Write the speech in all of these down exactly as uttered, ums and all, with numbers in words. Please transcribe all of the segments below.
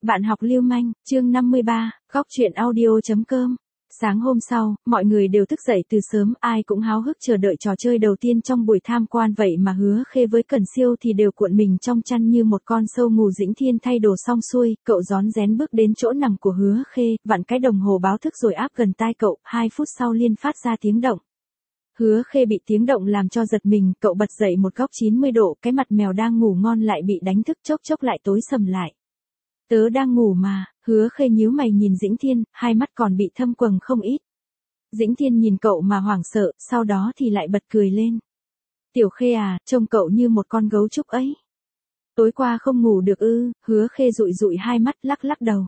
Bạn học lưu manh, chương năm mươi ba, góc truyện audio.com. Sáng hôm sau, mọi người đều thức dậy từ sớm, ai cũng háo hức chờ đợi trò chơi đầu tiên trong buổi tham quan, vậy mà Hứa Khê với Cẩn Siêu thì đều cuộn mình trong chăn như một con sâu ngủ. Dĩnh Thiên thay đồ xong xuôi, cậu rón rén bước đến chỗ nằm của Hứa Khê, vặn cái đồng hồ báo thức rồi áp gần tai cậu, hai phút sau liên phát ra tiếng động. Hứa Khê bị tiếng động làm cho giật mình, cậu bật dậy một góc chín mươi độ, cái mặt mèo đang ngủ ngon lại bị đánh thức, chốc chốc lại tối sầm lại. Tớ đang ngủ mà. Hứa Khê nhíu mày nhìn Dĩnh Thiên, hai mắt còn bị thâm quầng không ít. Dĩnh Thiên nhìn cậu mà hoảng sợ, sau đó thì lại bật cười lên. Tiểu Khê à, trông cậu như một con gấu trúc ấy. Tối qua không ngủ được ư? Hứa Khê dụi dụi hai mắt, lắc lắc đầu.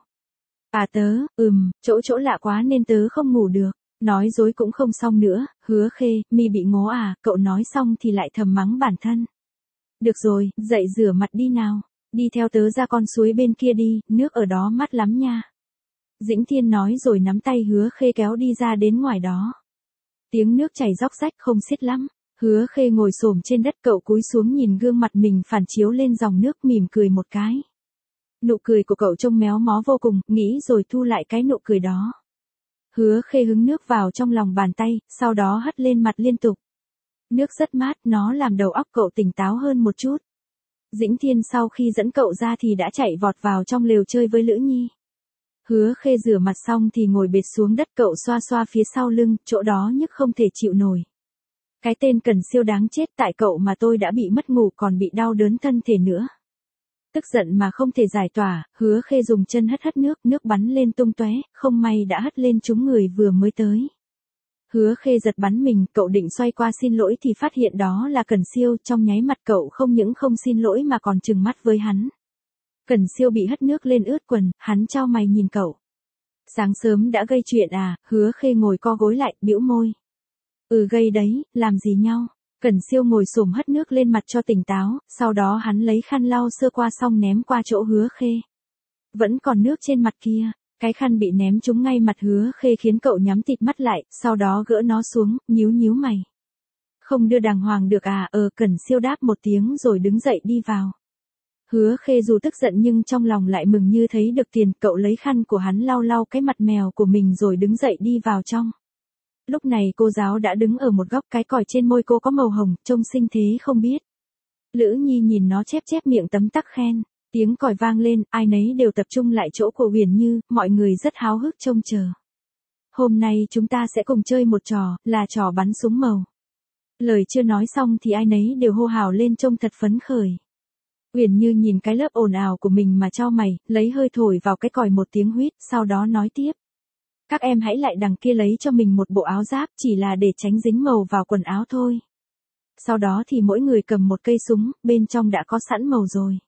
À tớ, ừm, chỗ chỗ lạ quá nên tớ không ngủ được. Nói dối cũng không xong nữa. Hứa Khê, mi bị ngố à? Cậu nói xong thì lại thầm mắng bản thân. Được rồi, dậy rửa mặt đi nào. Đi theo tớ ra con suối bên kia đi, nước ở đó mát lắm nha. Dĩnh Thiên nói rồi nắm tay Hứa Khê kéo đi ra đến ngoài đó. Tiếng nước chảy róc rách không xiết lắm. Hứa Khê ngồi xổm trên đất, cậu cúi xuống nhìn gương mặt mình phản chiếu lên dòng nước, mỉm cười một cái. Nụ cười của cậu trông méo mó vô cùng, nghĩ rồi thu lại cái nụ cười đó. Hứa Khê hứng nước vào trong lòng bàn tay, sau đó hất lên mặt liên tục. Nước rất mát, nó làm đầu óc cậu tỉnh táo hơn một chút. Dĩnh Thiên sau khi dẫn cậu ra thì đã chạy vọt vào trong lều chơi với Lữ Nhi. Hứa Khê rửa mặt xong thì ngồi bệt xuống đất, cậu xoa xoa phía sau lưng, chỗ đó nhức không thể chịu nổi. Cái tên Cẩn Siêu đáng chết, tại cậu mà tôi đã bị mất ngủ còn bị đau đớn thân thể nữa. Tức giận mà không thể giải tỏa, Hứa Khê dùng chân hất hất nước, nước bắn lên tung tóe, không may đã hất lên trúng người vừa mới tới. Hứa Khê giật bắn mình, cậu định xoay qua xin lỗi thì phát hiện đó là Cẩn Siêu, trong nháy mắt cậu không những không xin lỗi mà còn trừng mắt với hắn. Cẩn Siêu bị hất nước lên ướt quần, hắn chau mày nhìn cậu. Sáng sớm đã gây chuyện à? Hứa Khê ngồi co gối lại, bĩu môi. Ừ gây đấy, làm gì nhau? Cẩn Siêu ngồi xổm hất nước lên mặt cho tỉnh táo, sau đó hắn lấy khăn lau sơ qua xong ném qua chỗ Hứa Khê. Vẫn còn nước trên mặt kia. Cái khăn bị ném trúng ngay mặt Hứa Khê khiến cậu nhắm tịt mắt lại, sau đó gỡ nó xuống, nhíu nhíu mày. Không đưa đàng hoàng được à? Ờ, Cẩn Siêu đáp một tiếng rồi đứng dậy đi vào. Hứa Khê dù tức giận nhưng trong lòng lại mừng như thấy được tiền, cậu lấy khăn của hắn lau lau cái mặt mèo của mình rồi đứng dậy đi vào trong. Lúc này cô giáo đã đứng ở một góc, cái còi trên môi cô có màu hồng, trông xinh thế không biết. Lữ Nhi nhìn nó chép chép miệng tấm tắc khen. Tiếng còi vang lên, ai nấy đều tập trung lại chỗ của Huyền Như, mọi người rất háo hức trông chờ. Hôm nay chúng ta sẽ cùng chơi một trò, là trò bắn súng màu. Lời chưa nói xong thì ai nấy đều hô hào lên trông thật phấn khởi. Huyền Như nhìn cái lớp ồn ào của mình mà chau mày, lấy hơi thổi vào cái còi một tiếng huýt, sau đó nói tiếp. Các em hãy lại đằng kia lấy cho mình một bộ áo giáp, chỉ là để tránh dính màu vào quần áo thôi. Sau đó thì mỗi người cầm một cây súng, bên trong đã có sẵn màu rồi.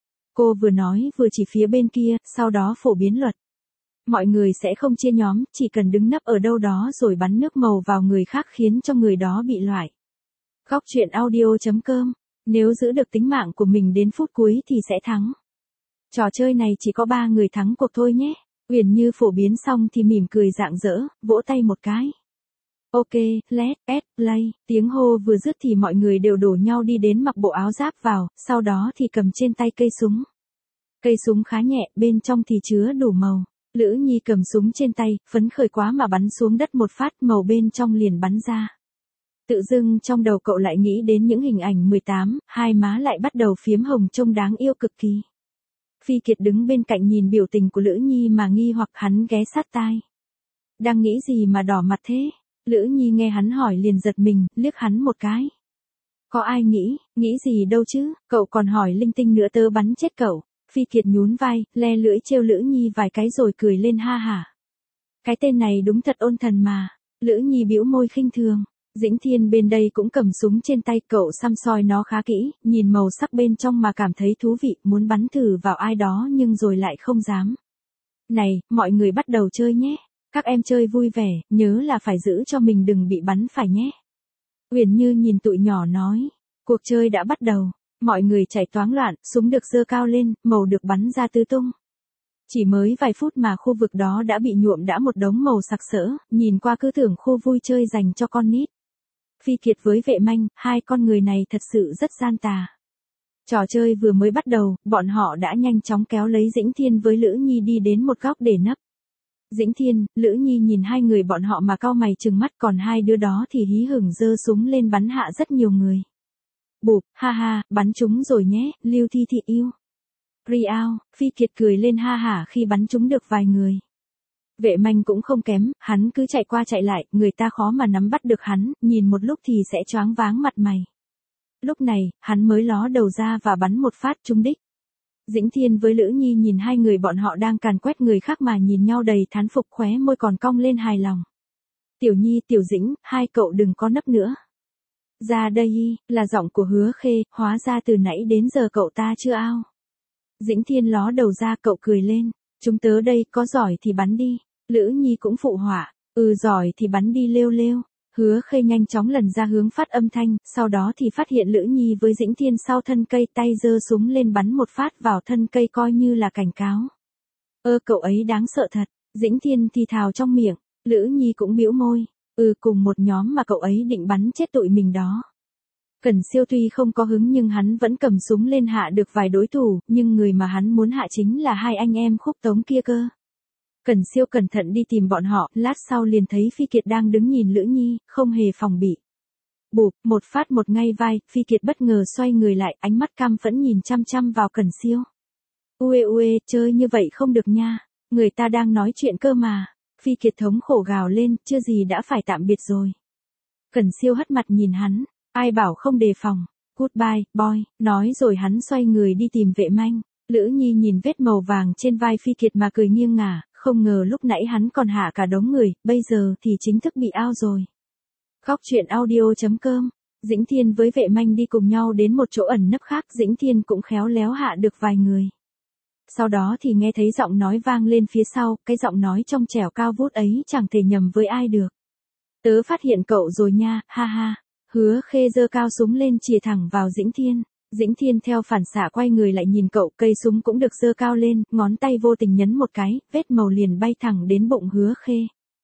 Cô vừa nói vừa chỉ phía bên kia, sau đó phổ biến luật. Mọi người sẽ không chia nhóm, chỉ cần đứng nấp ở đâu đó rồi bắn nước màu vào người khác khiến cho người đó bị loại. Góc truyện audio.com. Nếu giữ được tính mạng của mình đến phút cuối thì sẽ thắng. Trò chơi này chỉ có ba người thắng cuộc thôi nhé. Huyền Như phổ biến xong thì mỉm cười rạng rỡ, vỗ tay một cái. Ok, let's play. Tiếng hô vừa dứt thì mọi người đều đổ nhau đi đến mặc bộ áo giáp vào, sau đó thì cầm trên tay cây súng. Cây súng khá nhẹ, bên trong thì chứa đủ màu. Lữ Nhi cầm súng trên tay, phấn khởi quá mà bắn xuống đất một phát, màu bên trong liền bắn ra. Tự dưng trong đầu cậu lại nghĩ đến những hình ảnh mười tám, hai má lại bắt đầu phiếm hồng trông đáng yêu cực kỳ. Phi Kiệt đứng bên cạnh nhìn biểu tình của Lữ Nhi mà nghi hoặc, hắn ghé sát tai. Đang nghĩ gì mà đỏ mặt thế? Lữ Nhi nghe hắn hỏi liền giật mình, liếc hắn một cái. Có ai nghĩ, nghĩ gì đâu chứ, cậu còn hỏi linh tinh nữa tớ bắn chết cậu. Phi Kiệt nhún vai, le lưỡi trêu Lữ Nhi vài cái rồi cười lên ha hả. Cái tên này đúng thật ôn thần mà. Lữ Nhi bĩu môi khinh thường. Dĩnh Thiên bên đây cũng cầm súng trên tay, cậu xăm soi nó khá kỹ, nhìn màu sắc bên trong mà cảm thấy thú vị, muốn bắn thử vào ai đó nhưng rồi lại không dám. Này, mọi người bắt đầu chơi nhé. Các em chơi vui vẻ, nhớ là phải giữ cho mình đừng bị bắn phải nhé. Huyền Như nhìn tụi nhỏ nói. Cuộc chơi đã bắt đầu. Mọi người chạy toáng loạn, súng được giơ cao lên, màu được bắn ra tứ tung. Chỉ mới vài phút mà khu vực đó đã bị nhuộm đã một đống màu sặc sỡ, nhìn qua cứ tưởng khu vui chơi dành cho con nít. Phi Kiệt với Vệ Manh, hai con người này thật sự rất gian tà. Trò chơi vừa mới bắt đầu, bọn họ đã nhanh chóng kéo lấy Dĩnh Thiên với Lữ Nhi đi đến một góc để nấp. Dĩnh Thiên, Lữ Nhi nhìn hai người bọn họ mà cau mày trừng mắt, còn hai đứa đó thì hí hửng giơ súng lên bắn hạ rất nhiều người. Bụp, ha ha, bắn chúng rồi nhé, Lưu Thi Thị yêu. Riao, Phi Kiệt cười lên ha hả khi bắn chúng được vài người. Vệ Manh cũng không kém, hắn cứ chạy qua chạy lại, người ta khó mà nắm bắt được hắn, nhìn một lúc thì sẽ choáng váng mặt mày. Lúc này, hắn mới ló đầu ra và bắn một phát trúng đích. Dĩnh Thiên với Lữ Nhi nhìn hai người bọn họ đang càn quét người khác mà nhìn nhau đầy thán phục, khóe môi còn cong lên hài lòng. Tiểu Nhi, Tiểu Dĩnh, hai cậu đừng có nấp nữa. Ra đây, là giọng của Hứa Khê, hóa ra từ nãy đến giờ cậu ta chưa ao. Dĩnh Thiên ló đầu ra, cậu cười lên. Chúng tớ đây, có giỏi thì bắn đi. Lữ Nhi cũng phụ họa. Ừ, giỏi thì bắn đi lêu lêu. Hứa Khê nhanh chóng lần ra hướng phát âm thanh, sau đó thì phát hiện Lữ Nhi với Dĩnh Thiên sau thân cây, tay giơ súng lên bắn một phát vào thân cây coi như là cảnh cáo. Ơ, cậu ấy đáng sợ thật. Dĩnh Thiên thì thào trong miệng. Lữ Nhi cũng bĩu môi. Ừ, cùng một nhóm mà cậu ấy định bắn chết tụi mình đó. Cẩn Siêu tuy không có hứng nhưng hắn vẫn cầm súng lên hạ được vài đối thủ, nhưng người mà hắn muốn hạ chính là hai anh em Khúc Tống kia cơ. Cẩn Siêu cẩn thận đi tìm bọn họ, lát sau liền thấy Phi Kiệt đang đứng nhìn Lữ Nhi, không hề phòng bị. Bụp, một phát một ngay vai, Phi Kiệt bất ngờ xoay người lại, ánh mắt cam phẫn nhìn chăm chăm vào Cẩn Siêu. Ue ue, chơi như vậy không được nha, người ta đang nói chuyện cơ mà. Phi Kiệt thống khổ gào lên, chưa gì đã phải tạm biệt rồi. Cẩn Siêu hất mặt nhìn hắn, ai bảo không đề phòng. Goodbye, boy, nói rồi hắn xoay người đi tìm Vệ Manh. Lữ Nhi nhìn vết màu vàng trên vai Phi Kiệt mà cười nghiêng ngả, không ngờ lúc nãy hắn còn hạ cả đống người, bây giờ thì chính thức bị ao rồi. Góc truyện audio chấm com. Dĩnh Thiên với Vệ Manh đi cùng nhau đến một chỗ ẩn nấp khác, Dĩnh Thiên cũng khéo léo hạ được vài người. Sau đó thì nghe thấy giọng nói vang lên phía sau, cái giọng nói trong trẻo cao vút ấy chẳng thể nhầm với ai được. Tớ phát hiện cậu rồi nha, ha ha. Hứa Khê giơ cao súng lên chìa thẳng vào Dĩnh Thiên. Dĩnh Thiên theo phản xạ quay người lại nhìn cậu, cây súng cũng được giơ cao lên, ngón tay vô tình nhấn một cái, vết màu liền bay thẳng đến bụng Hứa Khê.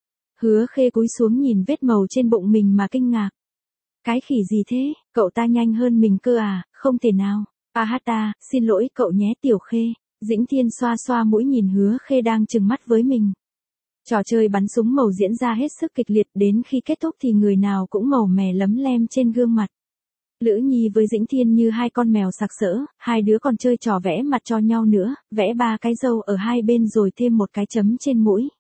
Hứa Khê cúi xuống nhìn vết màu trên bụng mình mà kinh ngạc. Cái khỉ gì thế, cậu ta nhanh hơn mình cơ à, không thể nào. À hát ta, xin lỗi cậu nhé Tiểu Khê. Dĩnh Thiên xoa xoa mũi nhìn Hứa Khê đang trừng mắt với mình. Trò chơi bắn súng màu diễn ra hết sức kịch liệt, đến khi kết thúc thì người nào cũng màu mè lấm lem trên gương mặt. Lữ Nhi với Dĩnh Thiên như hai con mèo sặc sỡ, hai đứa còn chơi trò vẽ mặt cho nhau nữa, vẽ ba cái râu ở hai bên rồi thêm một cái chấm trên mũi.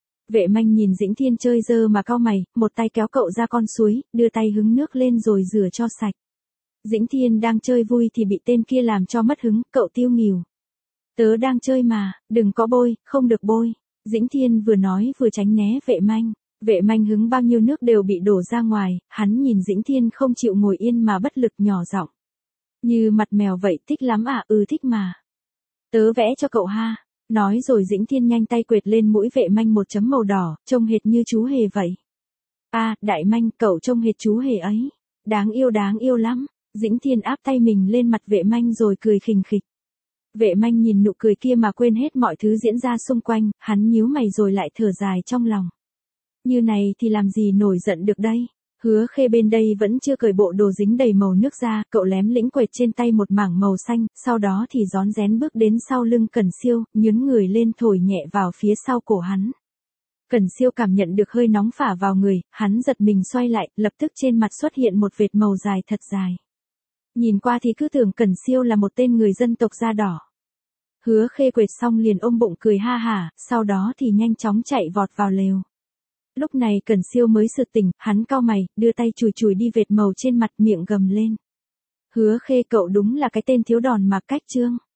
Vệ Manh nhìn Dĩnh Thiên chơi dơ mà cau mày, một tay kéo cậu ra con suối, đưa tay hứng nước lên rồi rửa cho sạch. Dĩnh Thiên đang chơi vui thì bị tên kia làm cho mất hứng, cậu tiêu nghỉu. Tớ đang chơi mà, đừng có bôi, không được bôi. Dĩnh Thiên vừa nói vừa tránh né Vệ Manh. Vệ Manh hứng bao nhiêu nước đều bị đổ ra ngoài, hắn nhìn Dĩnh Thiên không chịu ngồi yên mà bất lực nhỏ giọng. Như mặt mèo vậy, thích lắm à, ừ thích mà. Tớ vẽ cho cậu ha. Nói rồi Dĩnh Thiên nhanh tay quệt lên mũi Vệ Manh một chấm màu đỏ, trông hệt như chú hề vậy. À, Đại Manh, cậu trông hệt chú hề ấy. Đáng yêu đáng yêu lắm. Dĩnh Thiên áp tay mình lên mặt Vệ Manh rồi cười khình khịch. Vệ Manh nhìn nụ cười kia mà quên hết mọi thứ diễn ra xung quanh, hắn nhíu mày rồi lại thở dài trong lòng. Như này thì làm gì nổi giận được đây. Hứa Khê bên đây vẫn chưa cởi bộ đồ dính đầy màu nước ra, cậu lém lĩnh quệt trên tay một mảng màu xanh, sau đó thì rón rén bước đến sau lưng Cẩn Siêu, nhướng người lên thổi nhẹ vào phía sau cổ hắn. Cẩn Siêu cảm nhận được hơi nóng phả vào người, hắn giật mình xoay lại, lập tức trên mặt xuất hiện một vệt màu dài thật dài. Nhìn qua thì cứ tưởng Cẩn Siêu là một tên người dân tộc da đỏ. Hứa Khê quệt xong liền ôm bụng cười ha hả, sau đó thì nhanh chóng chạy vọt vào lều. Lúc này Cẩn Siêu mới sực tỉnh, hắn cau mày, đưa tay chùi chùi đi vệt màu trên mặt, miệng gầm lên. Hứa Khê, cậu đúng là cái tên thiếu đòn mà cách trương.